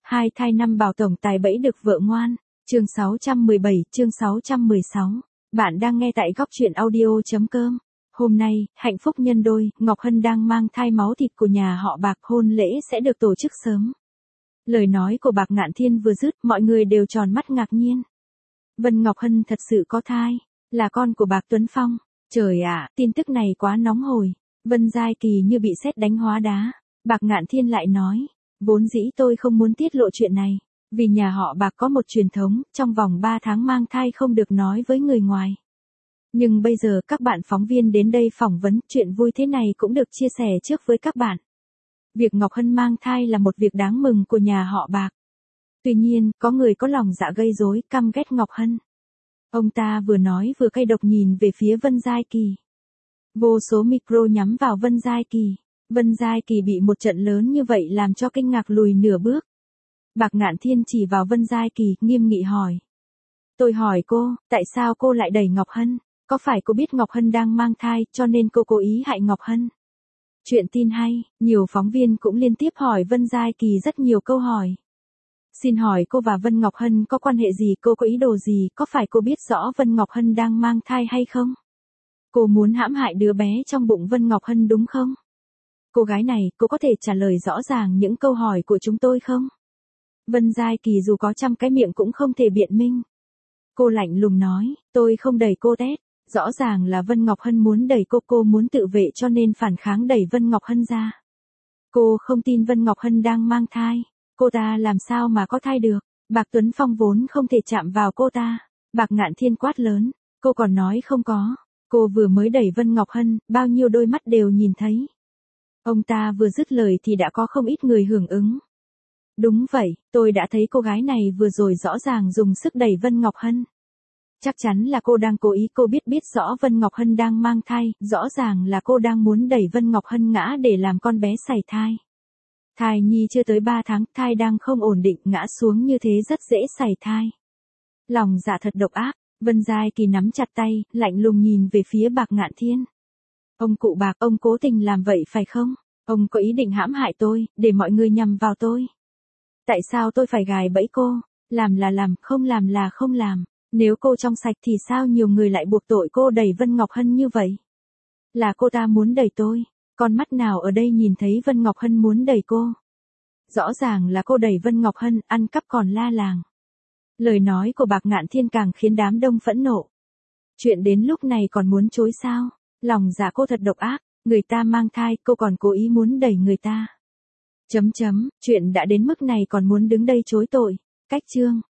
Hai thai năm bảo tổng tài bẫy được vợ ngoan. Chương 617, chương 616. Bạn đang nghe tại góc truyện audio.com. Hôm nay, hạnh phúc nhân đôi, Ngọc Hân đang mang thai máu thịt của nhà họ Bạc, hôn lễ sẽ được tổ chức sớm. Lời nói của Bạc Ngạn Thiên vừa dứt, mọi người đều tròn mắt ngạc nhiên. Vân Ngọc Hân thật sự có thai, là con của Bạc Tuấn Phong. Trời ạ, tin tức này quá nóng hổi. Vân Giai Kỳ như bị sét đánh hóa đá. Bạc Ngạn Thiên lại nói, vốn dĩ tôi không muốn tiết lộ chuyện này, vì nhà họ Bạc có một truyền thống, trong vòng 3 tháng mang thai không được nói với người ngoài. Nhưng bây giờ các bạn phóng viên đến đây phỏng vấn, chuyện vui thế này cũng được chia sẻ trước với các bạn. Việc Ngọc Hân mang thai là một việc đáng mừng của nhà họ Bạc. Tuy nhiên, có người có lòng dạ gây rối, căm ghét Ngọc Hân. Ông ta vừa nói vừa cay độc nhìn về phía Vân Giai Kỳ. Vô số micro nhắm vào Vân Giai Kỳ. Vân Giai Kỳ bị một trận lớn như vậy làm cho kinh ngạc lùi nửa bước. Bạc Ngạn Thiên chỉ vào Vân Giai Kỳ, nghiêm nghị hỏi. Tôi hỏi cô, tại sao cô lại đẩy Ngọc Hân? Có phải cô biết Ngọc Hân đang mang thai, cho nên cô cố ý hại Ngọc Hân? Chuyện tin hay, nhiều phóng viên cũng liên tiếp hỏi Vân Giai Kỳ rất nhiều câu hỏi. Xin hỏi cô và Vân Ngọc Hân có quan hệ gì, cô có ý đồ gì, có phải cô biết rõ Vân Ngọc Hân đang mang thai hay không? Cô muốn hãm hại đứa bé trong bụng Vân Ngọc Hân đúng không? Cô gái này, cô có thể trả lời rõ ràng những câu hỏi của chúng tôi không? Vân Giai Kỳ dù có trăm cái miệng cũng không thể biện minh. Cô lạnh lùng nói, tôi không đẩy cô tét. Rõ ràng là Vân Ngọc Hân muốn đẩy cô muốn tự vệ cho nên phản kháng đẩy Vân Ngọc Hân ra. Cô không tin Vân Ngọc Hân đang mang thai. Cô ta làm sao mà có thai được? Bạc Tuấn Phong vốn không thể chạm vào cô ta. Bạc Ngạn Thiên quát lớn, cô còn nói không có. Cô vừa mới đẩy Vân Ngọc Hân, bao nhiêu đôi mắt đều nhìn thấy. Ông ta vừa dứt lời thì đã có không ít người hưởng ứng. Đúng vậy, tôi đã thấy cô gái này vừa rồi rõ ràng dùng sức đẩy Vân Ngọc Hân. Chắc chắn là cô đang cố ý, cô biết rõ Vân Ngọc Hân đang mang thai, rõ ràng là cô đang muốn đẩy Vân Ngọc Hân ngã để làm con bé sảy thai. Thai nhi chưa tới 3 tháng, thai đang không ổn định, ngã xuống như thế rất dễ sảy thai. Lòng dạ thật độc ác. Vân Giai Kỳ nắm chặt tay, lạnh lùng nhìn về phía Bạc Ngạn Thiên. Ông cụ Bạc, ông cố tình làm vậy phải không? Ông có ý định hãm hại tôi, để mọi người nhằm vào tôi. Tại sao tôi phải gài bẫy cô? Làm là làm, không làm là không làm. Nếu cô trong sạch thì sao nhiều người lại buộc tội cô đẩy Vân Ngọc Hân như vậy? Là cô ta muốn đẩy tôi. Con mắt nào ở đây nhìn thấy Vân Ngọc Hân muốn đẩy cô? Rõ ràng là cô đẩy Vân Ngọc Hân, ăn cắp còn la làng. Lời nói của Bạc Ngạn Thiên càng khiến đám đông phẫn nộ. Chuyện đến lúc này còn muốn chối sao? Lòng dạ cô thật độc ác, người ta mang thai, cô còn cố ý muốn đẩy người ta. Chuyện đã đến mức này còn muốn đứng đây chối tội. Cách chương.